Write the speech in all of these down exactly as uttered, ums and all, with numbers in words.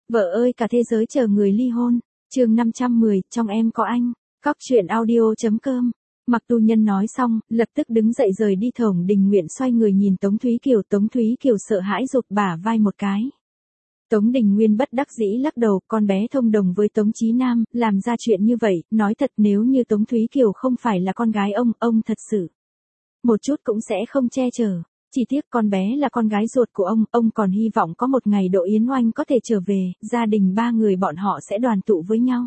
Vợ ơi cả thế giới chờ người ly hôn. Chương năm trăm mười, trong em có anh. Cóc truyện audio.com. Mặc Tu Nhân nói xong, lập tức đứng dậy rời đi. Thổng Đình Nguyện xoay người nhìn Tống Thúy Kiều. Tống Thúy Kiều sợ hãi rụt bả vai một cái. Tống Đình Nguyên bất đắc dĩ lắc đầu, con bé thông đồng với Tống Chí Nam, làm ra chuyện như vậy, nói thật nếu như Tống Thúy Kiều không phải là con gái ông, ông thật sự một chút cũng sẽ không che chở. Chỉ tiếc con bé là con gái ruột của ông, ông còn hy vọng có một ngày Đỗ Yến Oanh có thể trở về, gia đình ba người bọn họ sẽ đoàn tụ với nhau.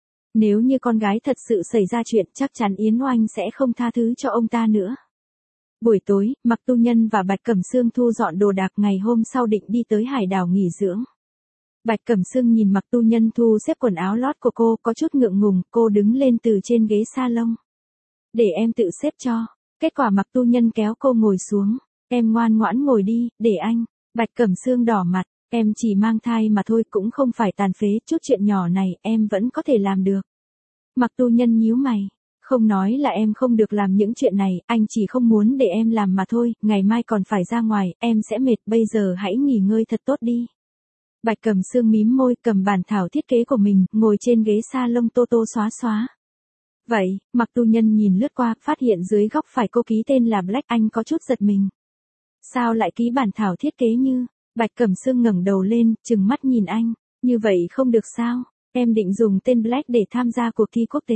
Nếu như con gái thật sự xảy ra chuyện, chắc chắn Yến Oanh sẽ không tha thứ cho ông ta nữa. Buổi tối, Mặc Tu Nhân và Bạch Cẩm Sương thu dọn đồ đạc, ngày hôm sau định đi tới hải đảo nghỉ dưỡng. Bạch Cẩm Sương nhìn Mặc Tu Nhân thu xếp quần áo lót của cô, có chút ngượng ngùng, cô đứng lên từ trên ghế salon. Để em tự xếp cho. Kết quả Mặc Tu Nhân kéo cô ngồi xuống. Em ngoan ngoãn ngồi đi, để anh. Bạch Cẩm Sương đỏ mặt, em chỉ mang thai mà thôi, cũng không phải tàn phế, chút chuyện nhỏ này em vẫn có thể làm được. Mặc Tu Nhân nhíu mày, không nói là em không được làm những chuyện này, anh chỉ không muốn để em làm mà thôi, ngày mai còn phải ra ngoài, em sẽ mệt, bây giờ hãy nghỉ ngơi thật tốt đi. Bạch Cẩm Sương mím môi, cầm bản thảo thiết kế của mình, ngồi trên ghế salon tô tô xóa xóa. Vậy, Mặc Tu Nhân nhìn lướt qua, phát hiện dưới góc phải cô ký tên là Black, anh có chút giật mình. Sao lại ký bản thảo thiết kế như? Bạch Cẩm Sương ngẩng đầu lên, trừng mắt nhìn anh, như vậy không được sao? Em định dùng tên Black để tham gia cuộc thi quốc tế.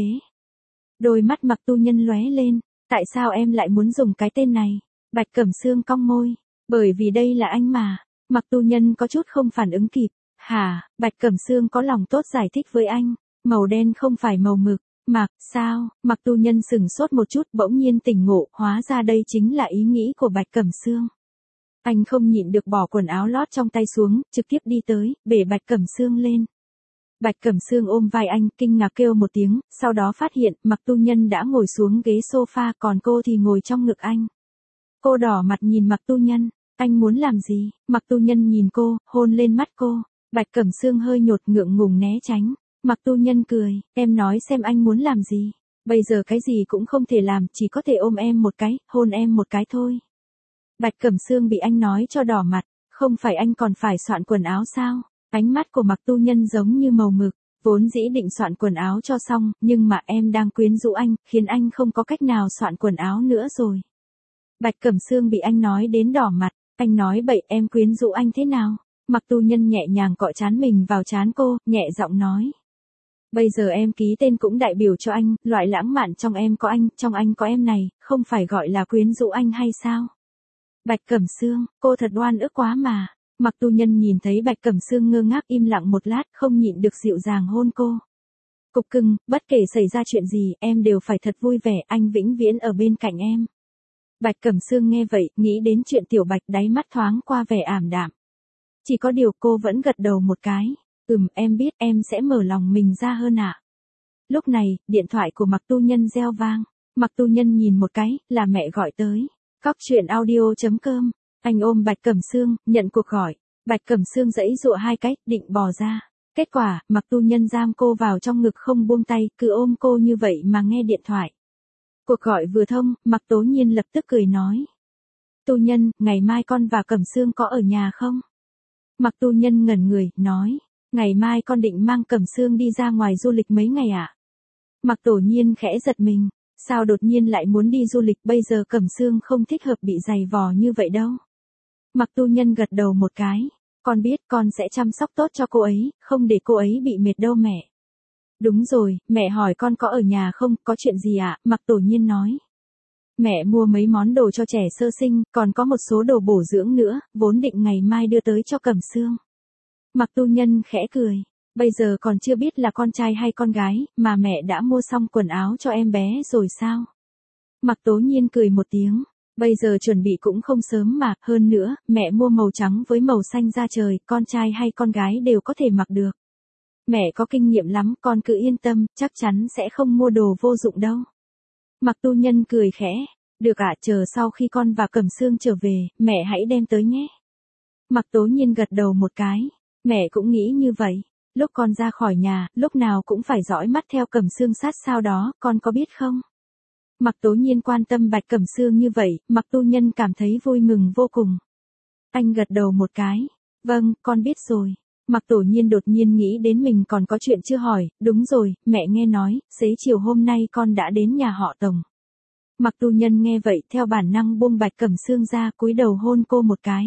Đôi mắt Mặc Tu Nhân lóe lên, tại sao em lại muốn dùng cái tên này? Bạch Cẩm Sương cong môi, bởi vì đây là anh mà. Mặc Tu Nhân có chút không phản ứng kịp. Hả? Bạch Cẩm Sương có lòng tốt giải thích với anh, màu đen không phải màu mực. Mặc, sao? Mặc Tu Nhân sừng sốt một chút, bỗng nhiên tỉnh ngộ, hóa ra đây chính là ý nghĩ của Bạch Cẩm Sương. Anh không nhịn được bỏ quần áo lót trong tay xuống, trực tiếp đi tới, bể Bạch Cẩm Sương lên. Bạch Cẩm Sương ôm vai anh, kinh ngạc kêu một tiếng, sau đó phát hiện, Mặc Tu Nhân đã ngồi xuống ghế sofa, còn cô thì ngồi trong ngực anh. Cô đỏ mặt nhìn Mặc Tu Nhân, anh muốn làm gì? Mặc Tu Nhân nhìn cô, hôn lên mắt cô. Bạch Cẩm Sương hơi nhột ngượng ngùng né tránh. Mặc Tu Nhân cười, em nói xem anh muốn làm gì? Bây giờ cái gì cũng không thể làm, chỉ có thể ôm em một cái, hôn em một cái thôi. Bạch Cẩm Sương bị anh nói cho đỏ mặt, không phải anh còn phải soạn quần áo sao? Ánh mắt của Mặc Tu Nhân giống như màu mực, vốn dĩ định soạn quần áo cho xong, nhưng mà em đang quyến rũ anh, khiến anh không có cách nào soạn quần áo nữa rồi. Bạch Cẩm Sương bị anh nói đến đỏ mặt, anh nói bậy, em quyến rũ anh thế nào? Mặc Tu Nhân nhẹ nhàng cọ trán mình vào trán cô, nhẹ giọng nói. Bây giờ em ký tên cũng đại biểu cho anh, loại lãng mạn trong em có anh, trong anh có em này, không phải gọi là quyến rũ anh hay sao? Bạch Cẩm Sương, cô thật oan ức quá mà. Mặc Tu Nhân nhìn thấy Bạch Cẩm Sương ngơ ngác im lặng một lát, không nhịn được dịu dàng hôn cô. Cục cưng, bất kể xảy ra chuyện gì, em đều phải thật vui vẻ, anh vĩnh viễn ở bên cạnh em. Bạch Cẩm Sương nghe vậy, nghĩ đến chuyện Tiểu Bạch, đáy mắt thoáng qua vẻ ảm đạm. Chỉ có điều cô vẫn gật đầu một cái. Ừm, em biết, em sẽ mở lòng mình ra hơn ạ. À. Lúc này, điện thoại của Mặc Tu Nhân reo vang. Mặc Tu Nhân nhìn một cái, là mẹ gọi tới. Cóc truyện audio.com. Anh ôm Bạch Cẩm Sương, nhận cuộc gọi. Bạch Cẩm Sương giãy giụa hai cách, định bò ra. Kết quả, Mặc Tu Nhân giam cô vào trong ngực không buông tay, cứ ôm cô như vậy mà nghe điện thoại. Cuộc gọi vừa thông, Mặc Tố Nhiên lập tức cười nói. Tu Nhân, ngày mai con và Cẩm Sương có ở nhà không? Mặc Tu Nhân ngẩn người, nói. Ngày mai con định mang Cẩm Sương đi ra ngoài du lịch mấy ngày ạ? À? Mặc Tổ Nhiên khẽ giật mình. Sao đột nhiên lại muốn đi du lịch, bây giờ Cẩm Sương không thích hợp bị giày vò như vậy đâu. Mặc Tu Nhân gật đầu một cái. Con biết con sẽ chăm sóc tốt cho cô ấy, không để cô ấy bị mệt đâu mẹ. Đúng rồi, mẹ hỏi con có ở nhà không, có chuyện gì ạ? À? Mặc Tổ Nhiên nói. Mẹ mua mấy món đồ cho trẻ sơ sinh, còn có một số đồ bổ dưỡng nữa, vốn định ngày mai đưa tới cho Cẩm Sương. Mặc Tu Nhân khẽ cười. Bây giờ còn chưa biết là con trai hay con gái, mà mẹ đã mua xong quần áo cho em bé rồi sao? Mặc Tố Nhiên cười một tiếng. Bây giờ chuẩn bị cũng không sớm mà, hơn nữa, mẹ mua màu trắng với màu xanh da trời, con trai hay con gái đều có thể mặc được. Mẹ có kinh nghiệm lắm, con cứ yên tâm, chắc chắn sẽ không mua đồ vô dụng đâu. Mặc Tu Nhân cười khẽ. Được ạ, à, chờ sau khi con và Cẩm Sương trở về, mẹ hãy đem tới nhé. Mặc Tố Nhiên gật đầu một cái. Mẹ cũng nghĩ như vậy. Lúc con ra khỏi nhà, lúc nào cũng phải dõi mắt theo Cẩm Sương sát sao đó, con có biết không? Mặc Tố Nhiên quan tâm Bạch Cẩm Sương như vậy, Mặc Tu Nhân cảm thấy vui mừng vô cùng. Anh gật đầu một cái. Vâng, con biết rồi. Mạc Tổ Nhiên đột nhiên nghĩ đến mình còn có chuyện chưa hỏi, đúng rồi, mẹ nghe nói, xế chiều hôm nay con đã đến nhà họ Tống. Mạc Tu Nhân nghe vậy theo bản năng buông Bạch Cẩm Sương ra cúi đầu hôn cô một cái.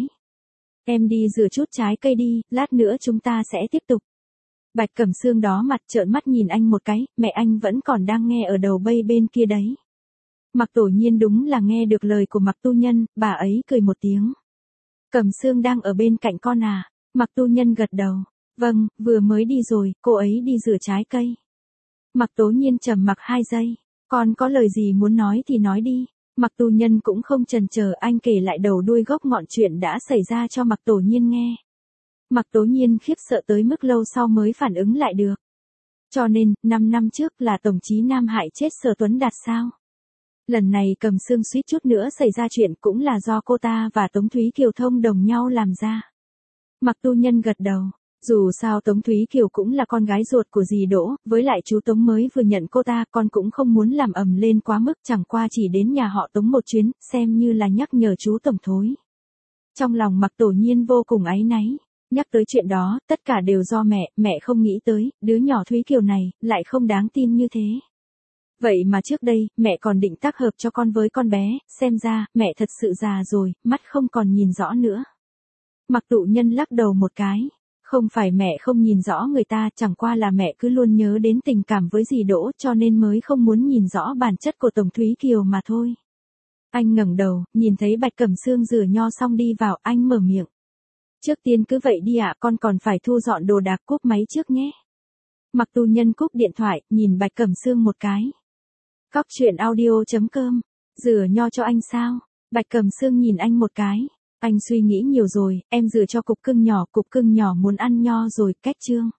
Em đi rửa chút trái cây đi, lát nữa chúng ta sẽ tiếp tục. Bạch Cẩm Sương đó mặt trợn mắt nhìn anh một cái, mẹ anh vẫn còn đang nghe ở đầu bay bên kia đấy. Mạc Tổ Nhiên đúng là nghe được lời của Mạc Tu Nhân, bà ấy cười một tiếng. Cẩm Sương đang ở bên cạnh con à? Mạc Tu Nhân gật đầu. Vâng, vừa mới đi rồi, cô ấy đi rửa trái cây. Mạc Tố Nhiên trầm mặc hai giây. Con có lời gì muốn nói thì nói đi. Mạc Tu Nhân cũng không chần chờ, anh kể lại đầu đuôi gốc ngọn chuyện đã xảy ra cho Mạc Tổ Nhiên nghe. Mạc Tố Nhiên khiếp sợ tới mức lâu sau mới phản ứng lại được. Cho nên, năm năm trước là Tổng chí Nam hại chết Sở Tuấn Đạt sao? Lần này Cẩm Sương suýt chút nữa xảy ra chuyện cũng là do cô ta và Tống Thúy Kiều thông đồng nhau làm ra. Mạc Tu Nhân gật đầu. Dù sao Tống Thúy Kiều cũng là con gái ruột của dì Đỗ, với lại chú Tống mới vừa nhận cô ta, con cũng không muốn làm ầm lên quá mức, chẳng qua chỉ đến nhà họ Tống một chuyến, xem như là nhắc nhở chú Tổng thôi. Trong lòng Mạc Tổ Nhiên vô cùng áy náy, nhắc tới chuyện đó, tất cả đều do mẹ, mẹ không nghĩ tới, đứa nhỏ Thúy Kiều này, lại không đáng tin như thế. Vậy mà trước đây, mẹ còn định tác hợp cho con với con bé, xem ra, mẹ thật sự già rồi, mắt không còn nhìn rõ nữa. Mạc Tụ Nhân lắc đầu một cái. Không phải mẹ không nhìn rõ người ta, chẳng qua là mẹ cứ luôn nhớ đến tình cảm với dì Đỗ cho nên mới không muốn nhìn rõ bản chất của Tổng Thúy Kiều mà thôi. Anh ngẩng đầu, nhìn thấy Bạch Cẩm Sương rửa nho xong đi vào, anh mở miệng. Trước tiên cứ vậy đi ạ, con còn phải thu dọn đồ đạc, cúp máy trước nhé. Mạc Tu Nhân cúp điện thoại, nhìn Bạch Cẩm Sương một cái. Cóc truyện audio chấm com, rửa nho cho anh sao? Bạch Cẩm Sương nhìn anh một cái. Anh suy nghĩ nhiều rồi, em rửa cho cục cưng nhỏ, cục cưng nhỏ muốn ăn nho rồi, cách chương.